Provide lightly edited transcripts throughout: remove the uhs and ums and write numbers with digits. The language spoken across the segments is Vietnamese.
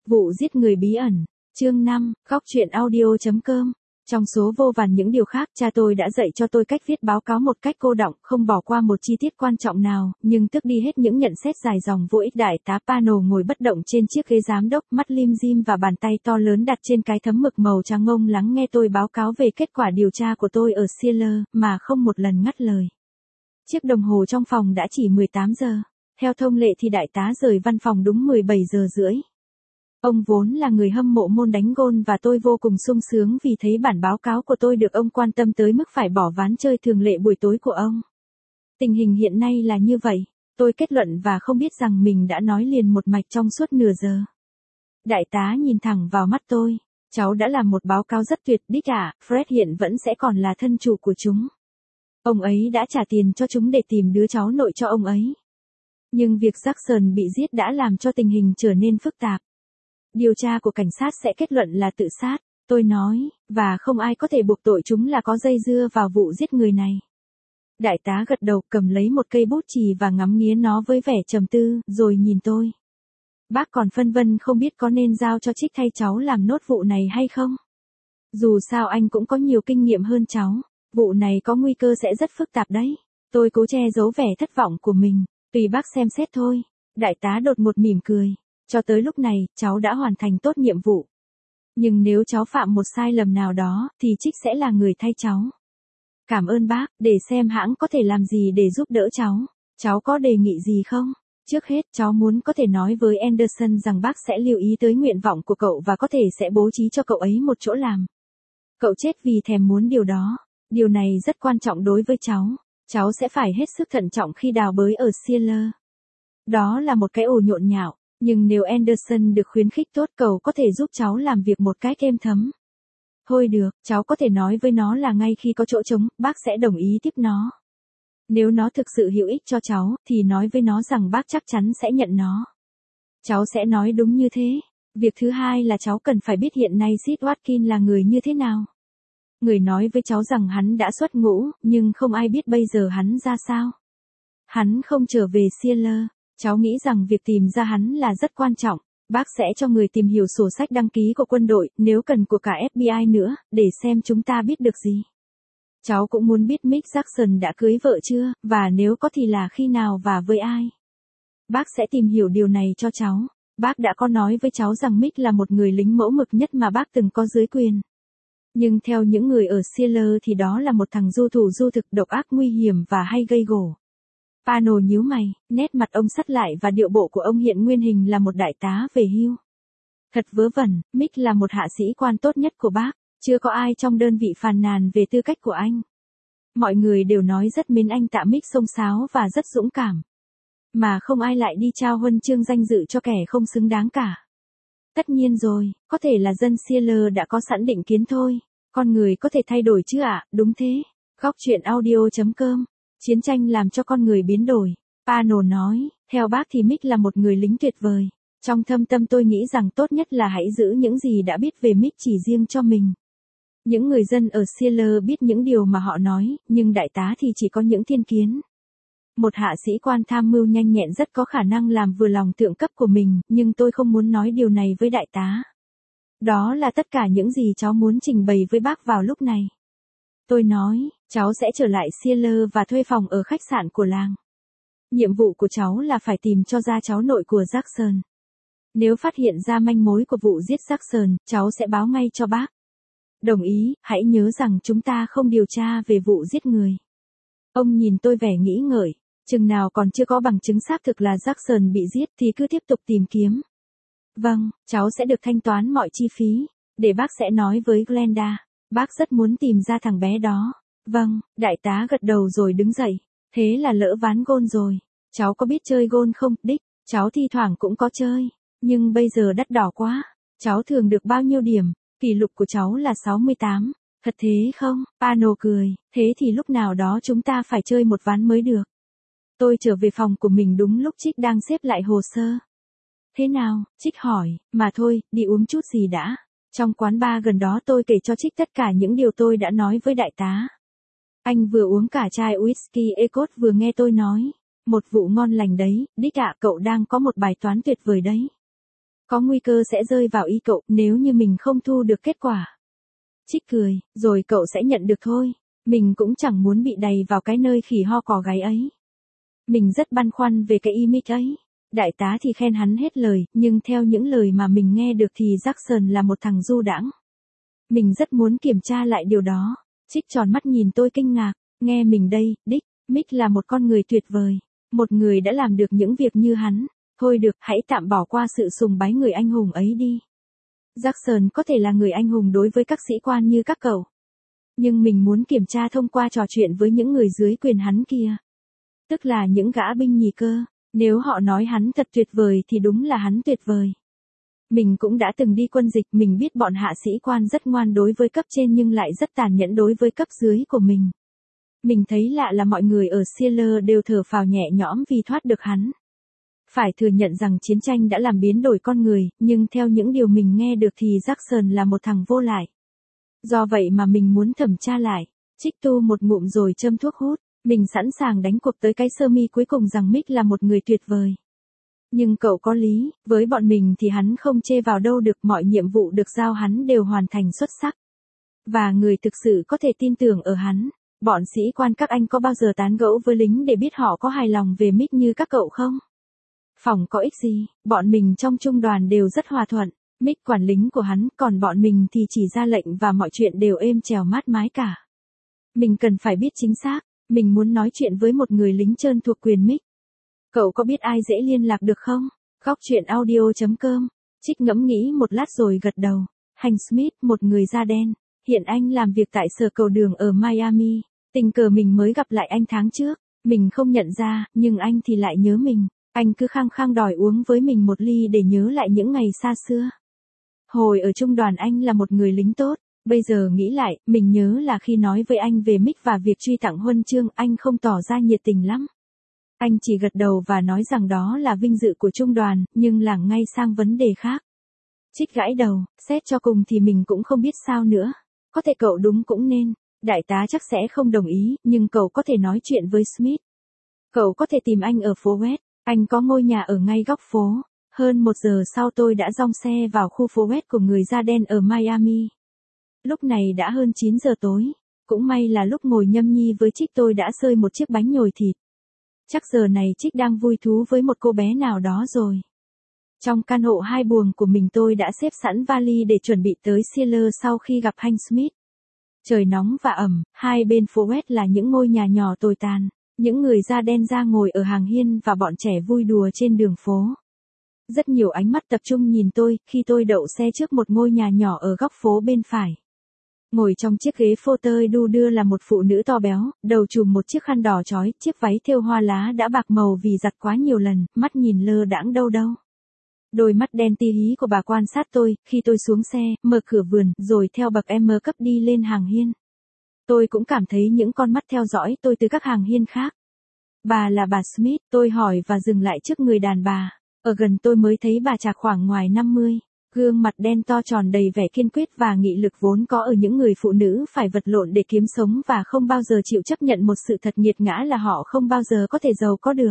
Vụ giết người bí ẩn. Chương 5, Góc truyện audio.com. Trong số vô vàn những điều khác, cha tôi đã dạy cho tôi cách viết báo cáo một cách cô đọng, không bỏ qua một chi tiết quan trọng nào, nhưng tước đi hết những nhận xét dài dòng vô ích. Đại tá Pano ngồi bất động trên chiếc ghế giám đốc, mắt lim dim và bàn tay to lớn đặt trên cái thấm mực màu trắng ngông lắng nghe tôi báo cáo về kết quả điều tra của tôi ở Sealer, mà không một lần ngắt lời. Chiếc đồng hồ trong phòng đã chỉ 18 giờ. Theo thông lệ thì đại tá rời văn phòng đúng 17 giờ rưỡi. Ông vốn là người hâm mộ môn đánh gôn và tôi vô cùng sung sướng vì thấy bản báo cáo của tôi được ông quan tâm tới mức phải bỏ ván chơi thường lệ buổi tối của ông. Tình hình hiện nay là như vậy, tôi kết luận và không biết rằng mình đã nói liền một mạch trong suốt nửa giờ. Đại tá nhìn thẳng vào mắt tôi. Cháu đã làm một báo cáo rất tuyệt đích ạ, Fred hiện vẫn sẽ còn là thân chủ của chúng. Ông ấy đã trả tiền cho chúng để tìm đứa cháu nội cho ông ấy. Nhưng việc Jackson bị giết đã làm cho tình hình trở nên phức tạp. Điều tra của cảnh sát sẽ kết luận là tự sát, tôi nói, và không ai có thể buộc tội chúng là có dây dưa vào vụ giết người này. Đại tá gật đầu, cầm lấy một cây bút chì và ngắm nghía nó với vẻ trầm tư, rồi nhìn tôi. Bác còn phân vân không biết có nên giao cho Trích thay cháu làm nốt vụ này hay không? Dù sao anh cũng có nhiều kinh nghiệm hơn cháu, vụ này có nguy cơ sẽ rất phức tạp đấy. Tôi cố che giấu vẻ thất vọng của mình, tùy bác xem xét thôi. Đại tá đột ngột mỉm cười. Cho tới lúc này, cháu đã hoàn thành tốt nhiệm vụ. Nhưng nếu cháu phạm một sai lầm nào đó, thì Trích sẽ là người thay cháu. Cảm ơn bác, để xem hãng có thể làm gì để giúp đỡ cháu. Cháu có đề nghị gì không? Trước hết, cháu muốn có thể nói với Anderson rằng bác sẽ lưu ý tới nguyện vọng của cậu và có thể sẽ bố trí cho cậu ấy một chỗ làm. Cậu chết vì thèm muốn điều đó. Điều này rất quan trọng đối với cháu. Cháu sẽ phải hết sức thận trọng khi đào bới ở Sealer. Đó là một cái ổ nhộn nhạo. Nhưng nếu Anderson được khuyến khích tốt, cậu có thể giúp cháu làm việc một cách êm thấm. Thôi được, cháu có thể nói với nó là ngay khi có chỗ trống, bác sẽ đồng ý tiếp nó. Nếu nó thực sự hữu ích cho cháu, thì nói với nó rằng bác chắc chắn sẽ nhận nó. Cháu sẽ nói đúng như thế. Việc thứ hai là cháu cần phải biết hiện nay Sid Watkins là người như thế nào. Người nói với cháu rằng hắn đã xuất ngũ, nhưng không ai biết bây giờ hắn ra sao. Hắn không trở về Sealer. Cháu nghĩ rằng việc tìm ra hắn là rất quan trọng. Bác sẽ cho người tìm hiểu sổ sách đăng ký của quân đội, nếu cần của cả FBI nữa, để xem chúng ta biết được gì. Cháu cũng muốn biết Mick Jackson đã cưới vợ chưa, và nếu có thì là khi nào và với ai. Bác sẽ tìm hiểu điều này cho cháu. Bác đã có nói với cháu rằng Mick là một người lính mẫu mực nhất mà bác từng có dưới quyền. Nhưng theo những người ở Sealer thì đó là một thằng du thủ du thực, độc ác, nguy hiểm và hay gây gổ. Pano nhíu mày, nét mặt ông sắt lại và điệu bộ của ông hiện nguyên hình là một đại tá về hưu. Thật vớ vẩn, Mick là một hạ sĩ quan tốt nhất của bác, chưa có ai trong đơn vị phàn nàn về tư cách của anh. Mọi người đều nói rất mến anh tạ Mick xông xáo và rất dũng cảm. Mà không ai lại đi trao huân chương danh dự cho kẻ không xứng đáng cả. Tất nhiên rồi, có thể là dân Sealer đã có sẵn định kiến thôi. Con người có thể thay đổi chứ ạ, đúng thế. Góc truyện audio.com. Chiến tranh làm cho con người biến đổi. Pano nói, theo bác thì Mick là một người lính tuyệt vời. Trong thâm tâm tôi nghĩ rằng tốt nhất là hãy giữ những gì đã biết về Mick chỉ riêng cho mình. Những người dân ở Sealer biết những điều mà họ nói, nhưng đại tá thì chỉ có những thiên kiến. Một hạ sĩ quan tham mưu nhanh nhẹn rất có khả năng làm vừa lòng thượng cấp của mình, nhưng tôi không muốn nói điều này với đại tá. Đó là tất cả những gì cháu muốn trình bày với bác vào lúc này. Tôi nói, cháu sẽ trở lại Sealer và thuê phòng ở khách sạn của làng. Nhiệm vụ của cháu là phải tìm cho ra cháu nội của Jackson. Nếu phát hiện ra manh mối của vụ giết Jackson, cháu sẽ báo ngay cho bác. Đồng ý, hãy nhớ rằng chúng ta không điều tra về vụ giết người. Ông nhìn tôi vẻ nghĩ ngợi, chừng nào còn chưa có bằng chứng xác thực là Jackson bị giết thì cứ tiếp tục tìm kiếm. Vâng, cháu sẽ được thanh toán mọi chi phí, để bác sẽ nói với Glenda. Bác rất muốn tìm ra thằng bé đó. Vâng, đại tá gật đầu rồi đứng dậy. Thế là lỡ ván gôn rồi. Cháu có biết chơi gôn không, Dick? Cháu thi thoảng cũng có chơi. Nhưng bây giờ đắt đỏ quá. Cháu thường được bao nhiêu điểm? Kỷ lục của cháu là 68. Thật thế không? Pano cười. Thế thì lúc nào đó chúng ta phải chơi một ván mới được. Tôi trở về phòng của mình đúng lúc Trích đang xếp lại hồ sơ. Thế nào? Trích hỏi. Mà thôi, đi uống chút gì đã. Trong quán bar gần đó tôi kể cho Trích tất cả những điều tôi đã nói với đại tá. Anh vừa uống cả chai whisky Ecot vừa nghe tôi nói. Một vụ ngon lành đấy, Dick ạ, cậu đang có một bài toán tuyệt vời đấy. Có nguy cơ sẽ rơi vào ý cậu nếu như mình không thu được kết quả. Trích cười, rồi cậu sẽ nhận được thôi. Mình cũng chẳng muốn bị đày vào cái nơi khỉ ho cò gáy ấy. Mình rất băn khoăn về cái image ấy. Đại tá thì khen hắn hết lời, nhưng theo những lời mà mình nghe được thì Jackson là một thằng du đãng. Mình rất muốn kiểm tra lại điều đó. Trích tròn mắt nhìn tôi kinh ngạc, nghe mình đây, Dick, Mick là một con người tuyệt vời. Một người đã làm được những việc như hắn. Thôi được, hãy tạm bỏ qua sự sùng bái người anh hùng ấy đi. Jackson có thể là người anh hùng đối với các sĩ quan như các cậu. Nhưng mình muốn kiểm tra thông qua trò chuyện với những người dưới quyền hắn kia. Tức là những gã binh nhì cơ. Nếu họ nói hắn thật tuyệt vời thì đúng là hắn tuyệt vời. Mình cũng đã từng đi quân dịch, mình biết bọn hạ sĩ quan rất ngoan đối với cấp trên nhưng lại rất tàn nhẫn đối với cấp dưới của mình. Mình thấy lạ là mọi người ở Sealer đều thở phào nhẹ nhõm vì thoát được hắn. Phải thừa nhận rằng chiến tranh đã làm biến đổi con người, nhưng theo những điều mình nghe được thì Jackson là một thằng vô lại. Do vậy mà mình muốn thẩm tra lại. Trích tu một ngụm rồi châm thuốc hút. Mình sẵn sàng đánh cuộc tới cái sơ mi cuối cùng rằng Mick là một người tuyệt vời. Nhưng cậu có lý, với bọn mình thì hắn không chê vào đâu được, mọi nhiệm vụ được giao hắn đều hoàn thành xuất sắc. Và người thực sự có thể tin tưởng ở hắn. Bọn sĩ quan các anh có bao giờ tán gẫu với lính để biết họ có hài lòng về Mick như các cậu không? Phòng có ích gì, bọn mình trong trung đoàn đều rất hòa thuận. Mick quản lính của hắn, còn bọn mình thì chỉ ra lệnh và mọi chuyện đều êm chèo mát mái cả. Mình cần phải biết chính xác, mình muốn nói chuyện với một người lính trơn thuộc quyền Mick. Cậu có biết ai dễ liên lạc được không? Góc chuyện audio.com. Trích ngẫm nghĩ một lát rồi gật đầu. Hank Smith, một người da đen. Hiện anh làm việc tại sở cầu đường ở Miami. Tình cờ mình mới gặp lại anh tháng trước. Mình không nhận ra, nhưng anh thì lại nhớ mình. Anh cứ khăng khăng đòi uống với mình một ly để nhớ lại những ngày xa xưa. Hồi ở trung đoàn anh là một người lính tốt. Bây giờ nghĩ lại, mình nhớ là khi nói với anh về Mick và việc truy tặng huân chương, anh không tỏ ra nhiệt tình lắm. Anh chỉ gật đầu và nói rằng đó là vinh dự của trung đoàn, nhưng lảng ngay sang vấn đề khác. Trích gãi đầu, xét cho cùng thì mình cũng không biết sao nữa. Có thể cậu đúng cũng nên. Đại tá chắc sẽ không đồng ý, nhưng cậu có thể nói chuyện với Smith. Cậu có thể tìm anh ở phố West. Anh có ngôi nhà ở ngay góc phố. Hơn 1 giờ sau tôi đã dong xe vào khu phố West của người da đen ở Miami. Lúc này đã hơn 9 giờ tối. Cũng may là lúc ngồi nhâm nhi với Trích tôi đã xơi một chiếc bánh nhồi thịt. Chắc giờ này Trích đang vui thú với một cô bé nào đó rồi. Trong căn hộ 2 buồng của mình tôi đã xếp sẵn vali để chuẩn bị tới Sealer sau khi gặp Hank Smith. Trời nóng và ẩm, hai bên phố West là những ngôi nhà nhỏ tồi tàn. Những người da đen ra ngồi ở hàng hiên và bọn trẻ vui đùa trên đường phố. Rất nhiều ánh mắt tập trung nhìn tôi khi tôi đậu xe trước một ngôi nhà nhỏ ở góc phố bên phải. Ngồi trong chiếc ghế phô tơi đu đưa là một phụ nữ to béo, đầu trùm một chiếc khăn đỏ chói, chiếc váy thêu hoa lá đã bạc màu vì giặt quá nhiều lần, mắt nhìn lơ đãng đâu đâu. Đôi mắt đen tí hí của bà quan sát tôi, khi tôi xuống xe, mở cửa vườn, rồi theo bậc M cấp đi lên hàng hiên. Tôi cũng cảm thấy những con mắt theo dõi tôi từ các hàng hiên khác. Bà là bà Smith, tôi hỏi và dừng lại trước người đàn bà. Ở gần tôi mới thấy bà chạc khoảng ngoài 50. Gương mặt đen to tròn đầy vẻ kiên quyết và nghị lực vốn có ở những người phụ nữ phải vật lộn để kiếm sống và không bao giờ chịu chấp nhận một sự thật nghiệt ngã là họ không bao giờ có thể giàu có được.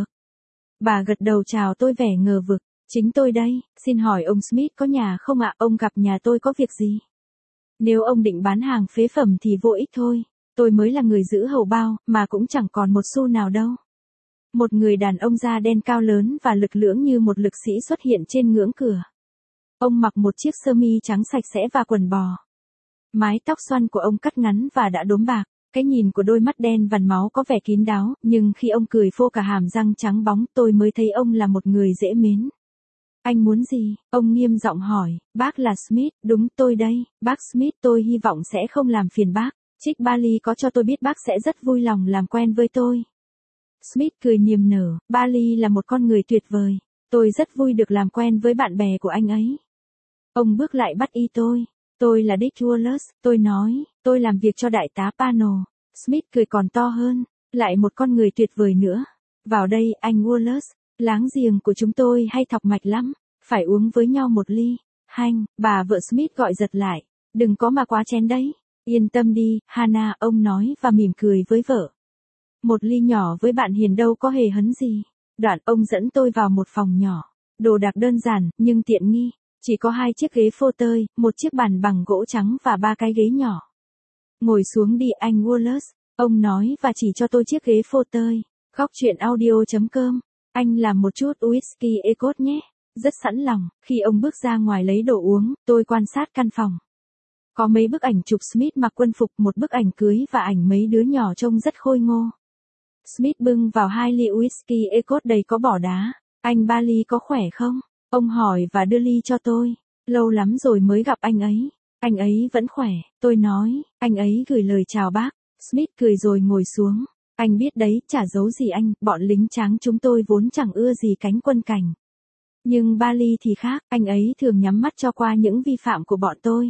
Bà gật đầu chào tôi vẻ ngờ vực. Chính tôi đây, xin hỏi ông Smith có nhà không ạ? Ông gặp nhà tôi có việc gì? Nếu ông định bán hàng phế phẩm thì vô ích thôi. Tôi mới là người giữ hầu bao, mà cũng chẳng còn một xu nào đâu. Một người đàn ông da đen cao lớn và lực lưỡng như một lực sĩ xuất hiện trên ngưỡng cửa. Ông mặc một chiếc sơ mi trắng sạch sẽ và quần bò. Mái tóc xoăn của ông cắt ngắn và đã đốm bạc. Cái nhìn của đôi mắt đen vằn máu có vẻ kín đáo, nhưng khi ông cười phô cả hàm răng trắng bóng tôi mới thấy ông là một người dễ mến. Anh muốn gì? Ông nghiêm giọng hỏi. Bác là Smith, đúng tôi đây. Bác Smith, tôi hy vọng sẽ không làm phiền bác. Trích Bali có cho tôi biết bác sẽ rất vui lòng làm quen với tôi. Smith cười niềm nở. Bali là một con người tuyệt vời. Tôi rất vui được làm quen với bạn bè của anh ấy. Ông bước lại bắt y tôi. Tôi là Dick Wallace, tôi nói, tôi làm việc cho đại tá Pano. Smith cười còn to hơn. Lại một con người tuyệt vời nữa. Vào đây, anh Wallace. Láng giềng của chúng tôi hay thọc mạch lắm. Phải uống với nhau một ly. Hank, bà vợ Smith gọi giật lại. Đừng có mà quá chén đấy. Yên tâm đi, Hannah, ông nói và mỉm cười với vợ. Một ly nhỏ với bạn hiền đâu có hề hấn gì. Đoạn ông dẫn tôi vào một phòng nhỏ. Đồ đạc đơn giản, nhưng tiện nghi. Chỉ có 2 chiếc ghế phô tơi, một chiếc bàn bằng gỗ trắng và 3 cái ghế nhỏ. Ngồi xuống đi anh Wallace, ông nói và chỉ cho tôi chiếc ghế phô tơi. Góc chuyện audio.com, anh làm một chút whisky Ecot nhé. Rất sẵn lòng, khi ông bước ra ngoài lấy đồ uống, tôi quan sát căn phòng. Có mấy bức ảnh chụp Smith mặc quân phục, một bức ảnh cưới và ảnh mấy đứa nhỏ trông rất khôi ngô. Smith bưng vào 2 ly whisky Ecot đầy có bỏ đá. Anh Barley có khỏe không? Ông hỏi và đưa ly cho tôi. Lâu lắm rồi mới gặp anh ấy. Anh ấy vẫn khỏe, tôi nói. Anh ấy gửi lời chào bác. Smith cười rồi ngồi xuống. Anh biết đấy, chả giấu gì anh, bọn lính tráng chúng tôi vốn chẳng ưa gì cánh quân cảnh. Nhưng Barley thì khác, anh ấy thường nhắm mắt cho qua những vi phạm của bọn tôi.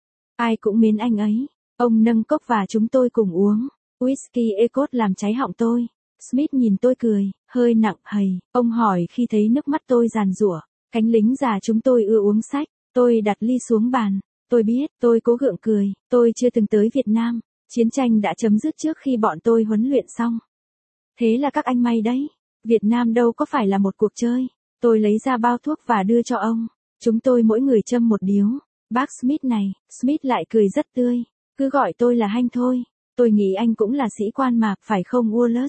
Ai cũng mến anh ấy. Ông nâng cốc và chúng tôi cùng uống. Whisky Ecot làm cháy họng tôi. Smith nhìn tôi cười, hơi nặng hầy. Ông hỏi khi thấy nước mắt tôi giàn giụa. Cánh lính già chúng tôi ưa uống sách. Tôi đặt ly xuống bàn. Tôi biết, tôi cố gượng cười. Tôi chưa từng tới Việt Nam. Chiến tranh đã chấm dứt trước khi bọn tôi huấn luyện xong. Thế là các anh may đấy. Việt Nam đâu có phải là một cuộc chơi. Tôi lấy ra bao thuốc và đưa cho ông. Chúng tôi mỗi người châm một điếu. Bác Smith này, Smith lại cười rất tươi. Cứ gọi tôi là Hanh thôi. Tôi nghĩ anh cũng là sĩ quan mà, phải không Wallace?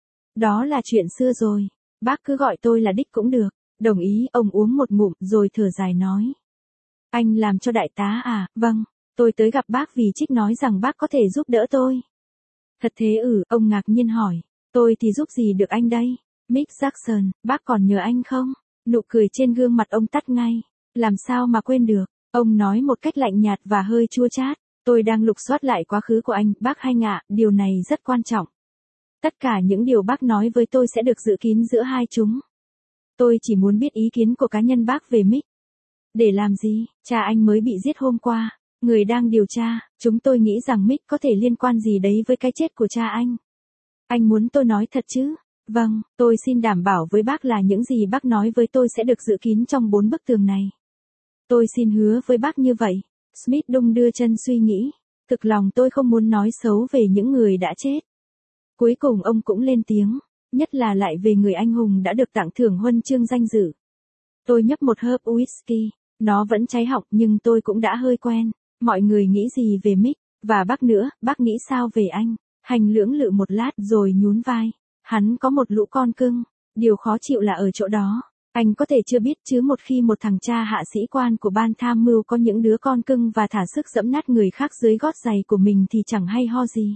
Đó là chuyện xưa rồi. Bác cứ gọi tôi là Dick cũng được. Đồng ý, ông uống một ngụm rồi thở dài nói. Anh làm cho đại tá à? Vâng. Tôi tới gặp bác vì Trích nói rằng bác có thể giúp đỡ tôi. Thật thế ông ngạc nhiên hỏi. Tôi thì giúp gì được anh đây? Mick Jackson, bác còn nhớ anh không? Nụ cười trên gương mặt ông tắt ngay. Làm sao mà quên được? Ông nói một cách lạnh nhạt và hơi chua chát. Tôi đang lục soát lại quá khứ của anh, bác Hanh ạ, điều này rất quan trọng. Tất cả những điều bác nói với tôi sẽ được giữ kín giữa hai chúng. Tôi chỉ muốn biết ý kiến của cá nhân bác về Mick. Để làm gì? Cha anh mới bị giết hôm qua. Người đang điều tra, chúng tôi nghĩ rằng Mick có thể liên quan gì đấy với cái chết của cha anh. Anh muốn tôi nói thật chứ? Vâng, tôi xin đảm bảo với bác là những gì bác nói với tôi sẽ được giữ kín trong 4 bức tường này. Tôi xin hứa với bác như vậy. Smith đung đưa chân suy nghĩ. Thực lòng tôi không muốn nói xấu về những người đã chết. Cuối cùng ông cũng lên tiếng, nhất là lại về người anh hùng đã được tặng thưởng huân chương danh dự. Tôi nhấp một hớp whisky, nó vẫn cháy họng nhưng tôi cũng đã hơi quen. Mọi người nghĩ gì về Mick, và bác nữa, bác nghĩ sao về anh? Hành lưỡng lự một lát rồi nhún vai. Hắn có một lũ con cưng, điều khó chịu là ở chỗ đó. Anh có thể chưa biết chứ một khi một thằng cha hạ sĩ quan của ban tham mưu có những đứa con cưng và thả sức giẫm nát người khác dưới gót giày của mình thì chẳng hay ho gì.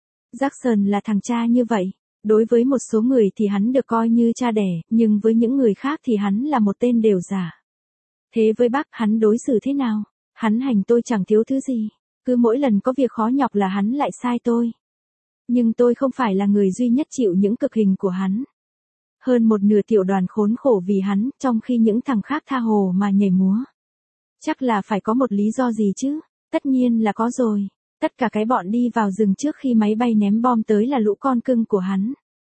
Jackson là thằng cha như vậy. Đối với một số người thì hắn được coi như cha đẻ, nhưng với những người khác thì hắn là một tên đều giả. Thế với bác, hắn đối xử thế nào? Hắn hành tôi chẳng thiếu thứ gì. Cứ mỗi lần có việc khó nhọc là hắn lại sai tôi. Nhưng tôi không phải là người duy nhất chịu những cực hình của hắn. Hơn một nửa tiểu đoàn khốn khổ vì hắn, trong khi những thằng khác tha hồ mà nhảy múa. Chắc là phải có một lý do gì chứ? Tất nhiên là có rồi. Tất cả cái bọn đi vào rừng trước khi máy bay ném bom tới là lũ con cưng của hắn.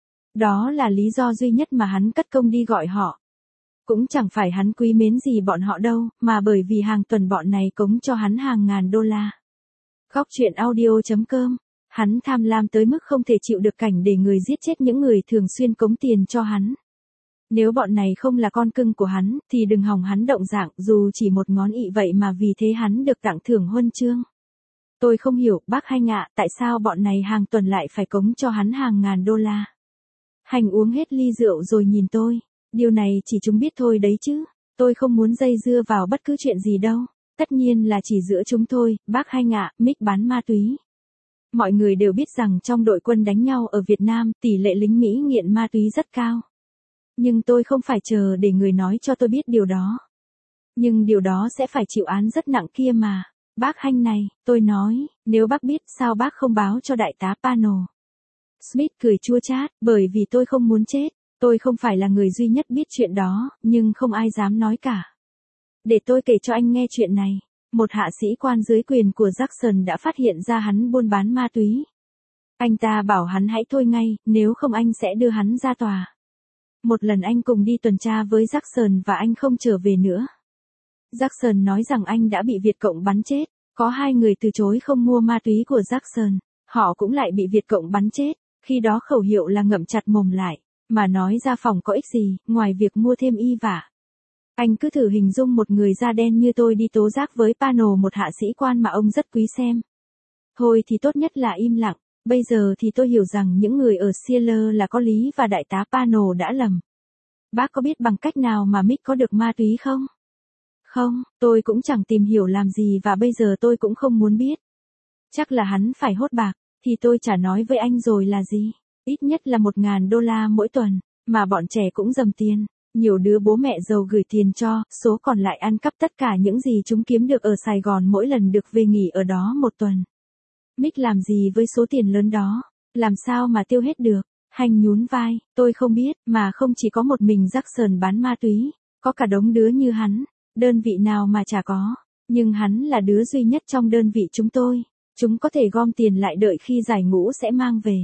Đó là lý do duy nhất mà hắn cất công đi gọi họ. Cũng chẳng phải hắn quý mến gì bọn họ đâu, mà bởi vì hàng tuần bọn này cống cho hắn hàng ngàn đô la. Góc chuyện audio.com. Hắn tham lam tới mức không thể chịu được cảnh để người giết chết những người thường xuyên cống tiền cho hắn. Nếu bọn này không là con cưng của hắn, thì đừng hòng hắn động dạng, dù chỉ một ngón ị vậy mà vì thế hắn được tặng thưởng huân chương. Tôi không hiểu, bác Hanh ạ, tại sao bọn này hàng tuần lại phải cống cho hắn hàng ngàn đô la. Hành uống hết ly rượu rồi nhìn tôi. Điều này chỉ chúng biết thôi đấy chứ. Tôi không muốn dây dưa vào bất cứ chuyện gì đâu. Tất nhiên là chỉ giữa chúng thôi, bác Hanh ạ, Mick bán ma túy. Mọi người đều biết rằng trong đội quân đánh nhau ở Việt Nam, tỷ lệ lính Mỹ nghiện ma túy rất cao. Nhưng tôi không phải chờ để người nói cho tôi biết điều đó. Nhưng điều đó sẽ phải chịu án rất nặng kia mà. Bác Hanh này, tôi nói, nếu bác biết sao bác không báo cho đại tá Pano. Smith cười chua chát, bởi vì tôi không muốn chết. Tôi không phải là người duy nhất biết chuyện đó, nhưng không ai dám nói cả. Để tôi kể cho anh nghe chuyện này. Một hạ sĩ quan dưới quyền của Jackson đã phát hiện ra hắn buôn bán ma túy. Anh ta bảo hắn hãy thôi ngay, nếu không anh sẽ đưa hắn ra tòa. Một lần anh cùng đi tuần tra với Jackson và anh không trở về nữa. Jackson nói rằng anh đã bị Việt Cộng bắn chết. Có 2 người từ chối không mua ma túy của Jackson. Họ cũng lại bị Việt Cộng bắn chết. Khi đó khẩu hiệu là ngậm chặt mồm lại. Mà nói ra phòng có ích gì, ngoài việc mua thêm y vả. Anh cứ thử hình dung một người da đen như tôi đi tố giác với Pano, một hạ sĩ quan mà ông rất quý xem. Thôi thì tốt nhất là im lặng. Bây giờ thì tôi hiểu rằng những người ở Sealer là có lý và đại tá Pano đã lầm. Bác có biết bằng cách nào mà Mick có được ma túy không? Không, tôi cũng chẳng tìm hiểu làm gì và bây giờ tôi cũng không muốn biết. Chắc là hắn phải hốt bạc, thì tôi chả nói với anh rồi là gì. Ít nhất là $1.000 mỗi tuần, mà bọn trẻ cũng dầm tiền. Nhiều đứa bố mẹ giàu gửi tiền cho, số còn lại ăn cắp tất cả những gì chúng kiếm được ở Sài Gòn mỗi lần được về nghỉ ở đó một tuần. Mick làm gì với số tiền lớn đó? Làm sao mà tiêu hết được? Hành nhún vai, tôi không biết, mà không chỉ có một mình Jackson bán ma túy, có cả đống đứa như hắn, đơn vị nào mà chả có, nhưng hắn là đứa duy nhất trong đơn vị chúng tôi, chúng có thể gom tiền lại đợi khi giải ngũ sẽ mang về.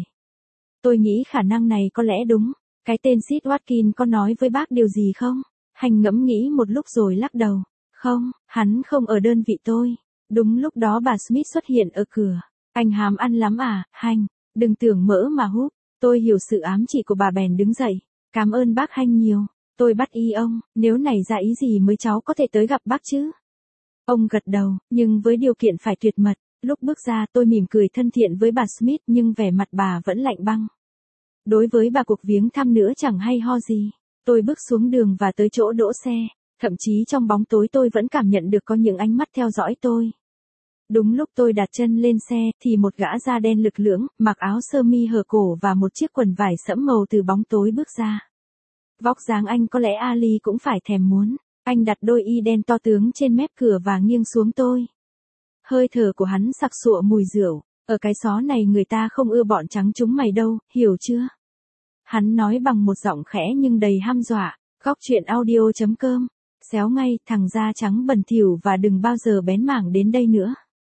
Tôi nghĩ khả năng này có lẽ đúng, cái tên Sid Watkins có nói với bác điều gì không? Hành ngẫm nghĩ một lúc rồi lắc đầu, không, hắn không ở đơn vị tôi. Đúng lúc đó bà Smith xuất hiện ở cửa, anh hàm ăn lắm à, Hành, đừng tưởng mỡ mà húp. Tôi hiểu sự ám chỉ của bà bèn đứng dậy. Cảm ơn bác Hanh nhiều. Tôi bắt y ông, nếu nảy ra ý gì mới cháu có thể tới gặp bác chứ. Ông gật đầu, nhưng với điều kiện phải tuyệt mật. Lúc bước ra tôi mỉm cười thân thiện với bà Smith nhưng vẻ mặt bà vẫn lạnh băng. Đối với bà cuộc viếng thăm nữa chẳng hay ho gì. Tôi bước xuống đường và tới chỗ đỗ xe. Thậm chí trong bóng tối tôi vẫn cảm nhận được có những ánh mắt theo dõi tôi. Đúng lúc tôi đặt chân lên xe, thì một gã da đen lực lưỡng, mặc áo sơ mi hở cổ và một chiếc quần vải sẫm màu từ bóng tối bước ra. Vóc dáng anh có lẽ Ali cũng phải thèm muốn. Anh đặt đôi y đen to tướng trên mép cửa và nghiêng xuống tôi. Hơi thở của hắn sặc sụa mùi rượu. Ở cái xó này người ta không ưa bọn trắng chúng mày đâu, hiểu chưa? Hắn nói bằng một giọng khẽ nhưng đầy hăm dọa. Góc truyện audio.com. Xéo ngay, thằng da trắng bẩn thỉu và đừng bao giờ bén mảng đến đây nữa.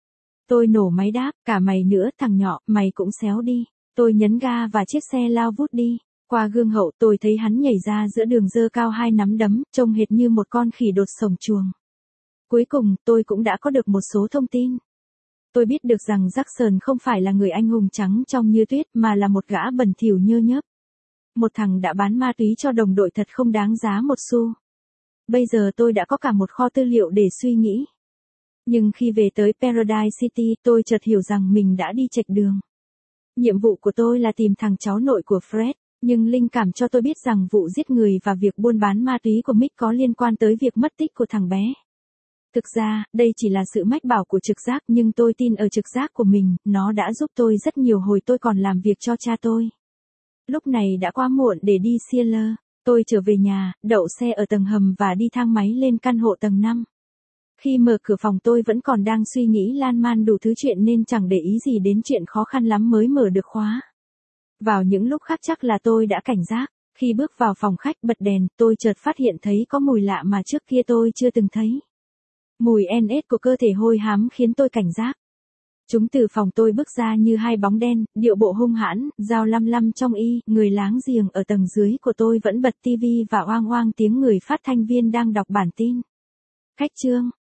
Tôi nổ máy đáp, cả mày nữa thằng nhỏ, mày cũng xéo đi. Tôi nhấn ga và chiếc xe lao vút đi. Qua gương hậu tôi thấy hắn nhảy ra giữa đường giơ cao hai nắm đấm, trông hệt như một con khỉ đột sổng chuồng. Cuối cùng, tôi cũng đã có được một số thông tin. Tôi biết được rằng Jackson không phải là người anh hùng trắng trong như tuyết mà là một gã bẩn thỉu nhơ nhớp. Một thằng đã bán ma túy cho đồng đội thật không đáng giá một xu. Bây giờ tôi đã có cả một kho tư liệu để suy nghĩ. Nhưng khi về tới Paradise City, tôi chợt hiểu rằng mình đã đi chệch đường. Nhiệm vụ của tôi là tìm thằng cháu nội của Fred, nhưng linh cảm cho tôi biết rằng vụ giết người và việc buôn bán ma túy của Mick có liên quan tới việc mất tích của thằng bé. Thực ra, đây chỉ là sự mách bảo của trực giác nhưng tôi tin ở trực giác của mình, nó đã giúp tôi rất nhiều hồi tôi còn làm việc cho cha tôi. Lúc này đã quá muộn để đi Sealer, tôi trở về nhà, đậu xe ở tầng hầm và đi thang máy lên căn hộ tầng 5. Khi mở cửa phòng tôi vẫn còn đang suy nghĩ lan man đủ thứ chuyện nên chẳng để ý gì đến chuyện khó khăn lắm mới mở được khóa. Vào những lúc khác chắc là tôi đã cảnh giác, khi bước vào phòng khách bật đèn, tôi chợt phát hiện thấy có mùi lạ mà trước kia tôi chưa từng thấy. Mùi NS của cơ thể hôi hám khiến tôi cảnh giác. Chúng từ phòng tôi bước ra như hai bóng đen, điệu bộ hung hãn, dao lăm lăm trong y, người láng giềng ở tầng dưới của tôi vẫn bật tivi và oang oang tiếng người phát thanh viên đang đọc bản tin. Khách trương,